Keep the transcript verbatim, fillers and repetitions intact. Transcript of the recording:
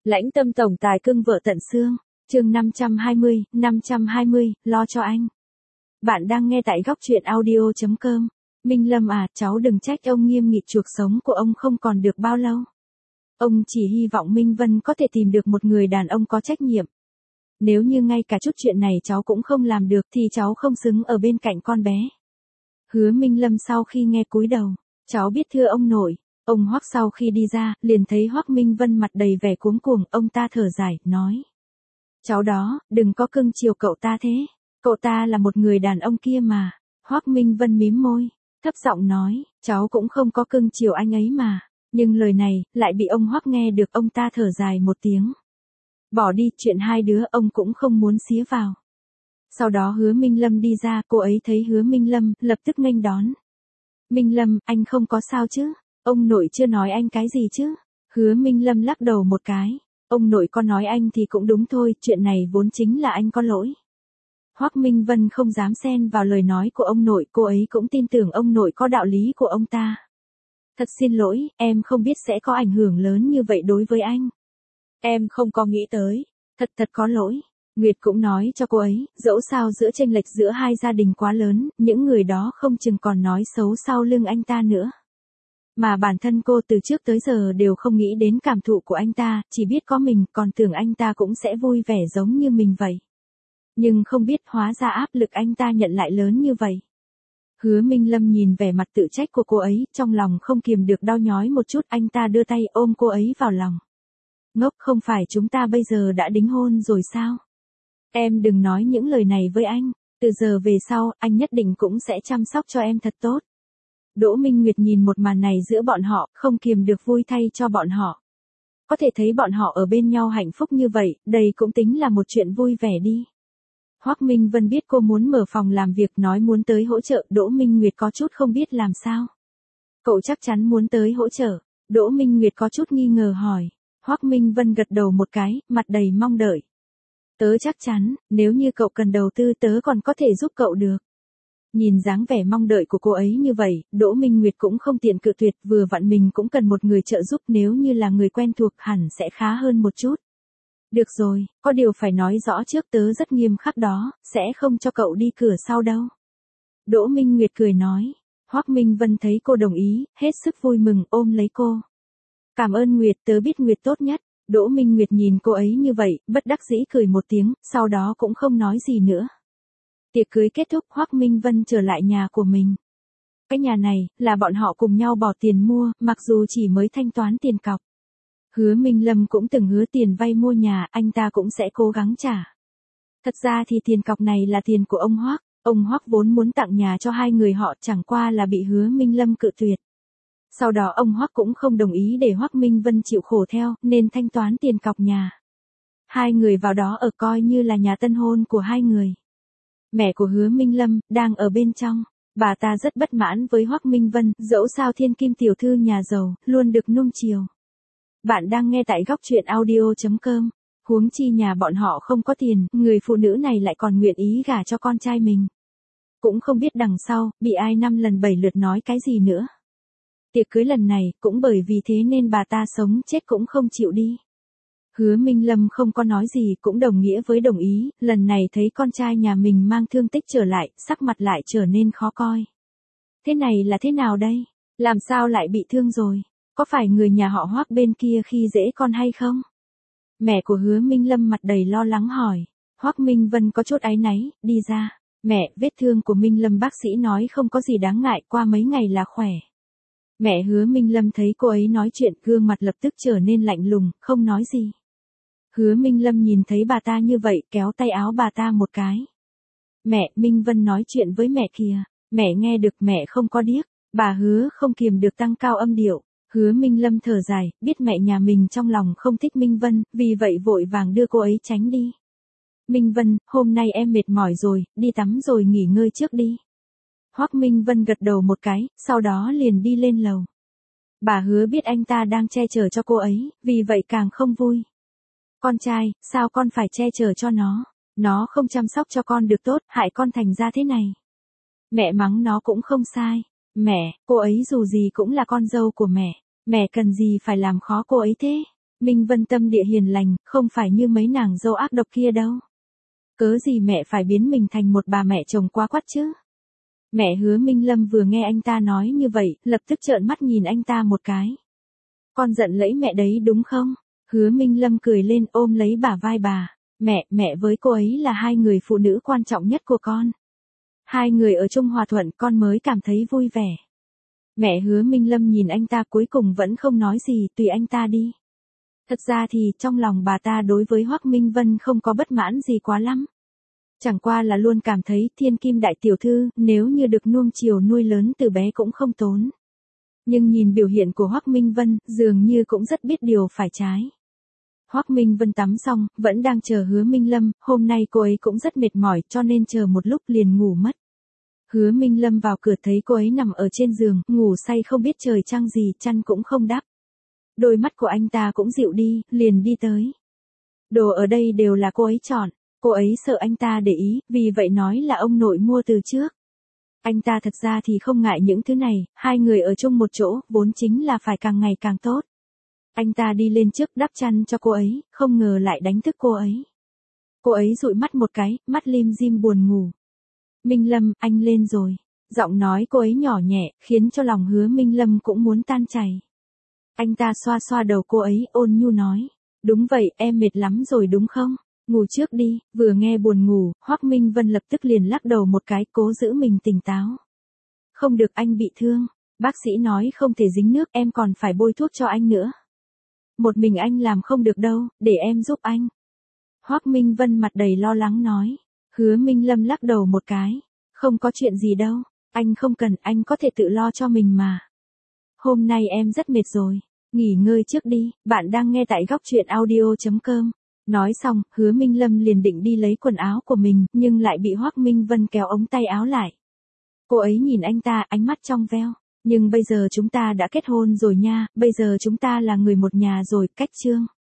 Lãnh tâm tổng tài cưng vợ tận xương, chương năm trăm hai mươi, năm trăm hai mươi, lo cho anh. Bạn đang nghe tại góc truyện audio chấm com. Minh Lâm à, cháu đừng trách ông nghiêm nghị, chuộc sống của ông không còn được bao lâu. Ông chỉ hy vọng Minh Vân có thể tìm được một người đàn ông có trách nhiệm. Nếu như ngay cả chút chuyện này cháu cũng không làm được thì cháu không xứng ở bên cạnh con bé. Hứa Minh Lâm sau khi nghe cúi đầu, cháu biết thưa ông nội. Ông Hoắc sau khi đi ra, liền thấy Hoắc Minh Vân mặt đầy vẻ cuống cuồng, ông ta thở dài, nói. Cháu đó, đừng có cưng chiều cậu ta thế, cậu ta là một người đàn ông kia mà. Hoắc Minh Vân mím môi, thấp giọng nói, cháu cũng không có cưng chiều anh ấy mà. Nhưng lời này, lại bị ông Hoắc nghe được, ông ta thở dài một tiếng. Bỏ đi, chuyện hai đứa ông cũng không muốn xía vào. Sau đó Hứa Minh Lâm đi ra, cô ấy thấy Hứa Minh Lâm, lập tức nghênh đón. Minh Lâm, anh không có sao chứ? Ông nội chưa nói anh cái gì chứ? Hứa Minh Lâm lắc đầu một cái. Ông nội có nói anh thì cũng đúng thôi, chuyện này vốn chính là anh có lỗi. Hoắc Minh Vân không dám xen vào lời nói của ông nội, cô ấy cũng tin tưởng ông nội có đạo lý của ông ta. Thật xin lỗi, em không biết sẽ có ảnh hưởng lớn như vậy đối với anh. Em không có nghĩ tới, thật thật có lỗi. Nguyệt cũng nói cho cô ấy, dẫu sao giữa chênh lệch giữa hai gia đình quá lớn, những người đó không chừng còn nói xấu sau lưng anh ta nữa. Mà bản thân cô từ trước tới giờ đều không nghĩ đến cảm thụ của anh ta, chỉ biết có mình, còn tưởng anh ta cũng sẽ vui vẻ giống như mình vậy. Nhưng không biết hóa ra áp lực anh ta nhận lại lớn như vậy. Hứa Minh Lâm nhìn vẻ mặt tự trách của cô ấy, trong lòng không kiềm được đau nhói một chút, anh ta đưa tay ôm cô ấy vào lòng. Ngốc, không phải chúng ta bây giờ đã đính hôn rồi sao? Em đừng nói những lời này với anh, từ giờ về sau, anh nhất định cũng sẽ chăm sóc cho em thật tốt. Đỗ Minh Nguyệt nhìn một màn này giữa bọn họ, không kiềm được vui thay cho bọn họ. Có thể thấy bọn họ ở bên nhau hạnh phúc như vậy, đây cũng tính là một chuyện vui vẻ đi. Hoắc Minh Vân biết cô muốn mở phòng làm việc, nói muốn tới hỗ trợ, Đỗ Minh Nguyệt có chút không biết làm sao. Cậu chắc chắn muốn tới hỗ trợ, Đỗ Minh Nguyệt có chút nghi ngờ hỏi. Hoắc Minh Vân gật đầu một cái, mặt đầy mong đợi. Tớ chắc chắn, nếu như cậu cần đầu tư tớ còn có thể giúp cậu được. Nhìn dáng vẻ mong đợi của cô ấy như vậy, Đỗ Minh Nguyệt cũng không tiện cự tuyệt, vừa vặn mình cũng cần một người trợ giúp, nếu như là người quen thuộc hẳn sẽ khá hơn một chút. Được rồi, có điều phải nói rõ trước, tớ rất nghiêm khắc đó, sẽ không cho cậu đi cửa sau đâu. Đỗ Minh Nguyệt cười nói. Hoắc Minh Vân thấy cô đồng ý, hết sức vui mừng ôm lấy cô. Cảm ơn Nguyệt, tớ biết Nguyệt tốt nhất. Đỗ Minh Nguyệt nhìn cô ấy như vậy, bất đắc dĩ cười một tiếng, sau đó cũng không nói gì nữa. Tiệc cưới kết thúc, Hoắc Minh Vân trở lại nhà của mình. Cái nhà này, là bọn họ cùng nhau bỏ tiền mua, mặc dù chỉ mới thanh toán tiền cọc. Hứa Minh Lâm cũng từng hứa tiền vay mua nhà, anh ta cũng sẽ cố gắng trả. Thật ra thì tiền cọc này là tiền của ông Hoắc, ông Hoắc vốn muốn tặng nhà cho hai người họ, chẳng qua là bị Hứa Minh Lâm cự tuyệt. Sau đó ông Hoắc cũng không đồng ý để Hoắc Minh Vân chịu khổ theo, nên thanh toán tiền cọc nhà. Hai người vào đó ở coi như là nhà tân hôn của hai người. Mẹ của Hứa Minh Lâm, đang ở bên trong, bà ta rất bất mãn với Hoắc Minh Vân, dẫu sao thiên kim tiểu thư nhà giàu, luôn được nuông chiều. Bạn đang nghe tại góc truyện audio chấm com, huống chi nhà bọn họ không có tiền, người phụ nữ này lại còn nguyện ý gả cho con trai mình. Cũng không biết đằng sau, bị ai năm lần bảy lượt nói cái gì nữa. Tiệc cưới lần này, cũng bởi vì thế nên bà ta sống chết cũng không chịu đi. Hứa Minh Lâm không có nói gì, cũng đồng nghĩa với đồng ý, lần này thấy con trai nhà mình mang thương tích trở lại, sắc mặt lại trở nên khó coi. Thế này là thế nào đây? Làm sao lại bị thương rồi? Có phải người nhà họ Hoắc bên kia khi dễ con hay không? Mẹ của Hứa Minh Lâm mặt đầy lo lắng hỏi. Hoắc Minh Vân có chút áy náy, đi ra. Mẹ, vết thương của Minh Lâm bác sĩ nói không có gì đáng ngại, qua mấy ngày là khỏe. Mẹ Hứa Minh Lâm thấy cô ấy nói chuyện, gương mặt lập tức trở nên lạnh lùng, không nói gì. Hứa Minh Lâm nhìn thấy bà ta như vậy, kéo tay áo bà ta một cái. Mẹ, Minh Vân nói chuyện với mẹ kìa. Mẹ nghe được, mẹ không có điếc. Bà Hứa không kiềm được tăng cao âm điệu. Hứa Minh Lâm thở dài, biết mẹ nhà mình trong lòng không thích Minh Vân, vì vậy vội vàng đưa cô ấy tránh đi. Minh Vân, hôm nay em mệt mỏi rồi, đi tắm rồi nghỉ ngơi trước đi. Hoắc Minh Vân gật đầu một cái, sau đó liền đi lên lầu. Bà Hứa biết anh ta đang che chở cho cô ấy, vì vậy càng không vui. Con trai, sao con phải che chở cho nó? Nó không chăm sóc cho con được tốt, hại con thành ra thế này. Mẹ mắng nó cũng không sai. Mẹ, cô ấy dù gì cũng là con dâu của mẹ. Mẹ cần gì phải làm khó cô ấy thế? Minh Vân tâm địa hiền lành, không phải như mấy nàng dâu ác độc kia đâu. Cớ gì mẹ phải biến mình thành một bà mẹ chồng quá quắt chứ? Mẹ Hứa Minh Lâm vừa nghe anh ta nói như vậy, lập tức trợn mắt nhìn anh ta một cái. Con giận lẫy mẹ đấy đúng không? Hứa Minh Lâm cười lên ôm lấy bả vai bà. Mẹ, mẹ với cô ấy là hai người phụ nữ quan trọng nhất của con. Hai người ở chung hòa thuận con mới cảm thấy vui vẻ. Mẹ Hứa Minh Lâm nhìn anh ta cuối cùng vẫn không nói gì, tùy anh ta đi. Thật ra thì trong lòng bà ta đối với Hoắc Minh Vân không có bất mãn gì quá lắm. Chẳng qua là luôn cảm thấy thiên kim đại tiểu thư nếu như được nuông chiều nuôi lớn từ bé cũng không tốn. Nhưng nhìn biểu hiện của Hoắc Minh Vân dường như cũng rất biết điều phải trái. Hoắc Minh Vân tắm xong, vẫn đang chờ Hứa Minh Lâm, hôm nay cô ấy cũng rất mệt mỏi cho nên chờ một lúc liền ngủ mất. Hứa Minh Lâm vào cửa thấy cô ấy nằm ở trên giường, ngủ say không biết trời trăng gì, chăn cũng không đắp. Đôi mắt của anh ta cũng dịu đi, liền đi tới. Đồ ở đây đều là cô ấy chọn, cô ấy sợ anh ta để ý, vì vậy nói là ông nội mua từ trước. Anh ta thật ra thì không ngại những thứ này, hai người ở chung một chỗ, vốn chính là phải càng ngày càng tốt. Anh ta đi lên trước đắp chăn cho cô ấy, không ngờ lại đánh thức cô ấy. Cô ấy dụi mắt một cái, mắt lim dim buồn ngủ. Minh Lâm, anh lên rồi. Giọng nói cô ấy nhỏ nhẹ, khiến cho lòng Hứa Minh Lâm cũng muốn tan chảy. Anh ta xoa xoa đầu cô ấy, ôn nhu nói. Đúng vậy, em mệt lắm rồi đúng không? Ngủ trước đi. Vừa nghe buồn ngủ, Hoắc Minh Vân lập tức liền lắc đầu một cái, cố giữ mình tỉnh táo. Không được, anh bị thương. Bác sĩ nói không thể dính nước, em còn phải bôi thuốc cho anh nữa. Một mình anh làm không được đâu, để em giúp anh. Hoắc Minh Vân mặt đầy lo lắng nói. Hứa Minh Lâm lắc đầu một cái. Không có chuyện gì đâu, anh không cần, anh có thể tự lo cho mình mà. Hôm nay em rất mệt rồi, nghỉ ngơi trước đi, bạn đang nghe tại góc truyện audio chấm com. Nói xong, Hứa Minh Lâm liền định đi lấy quần áo của mình, nhưng lại bị Hoắc Minh Vân kéo ống tay áo lại. Cô ấy nhìn anh ta, ánh mắt trong veo. Nhưng bây giờ chúng ta đã kết hôn rồi nha, bây giờ chúng ta là người một nhà rồi, cách chương.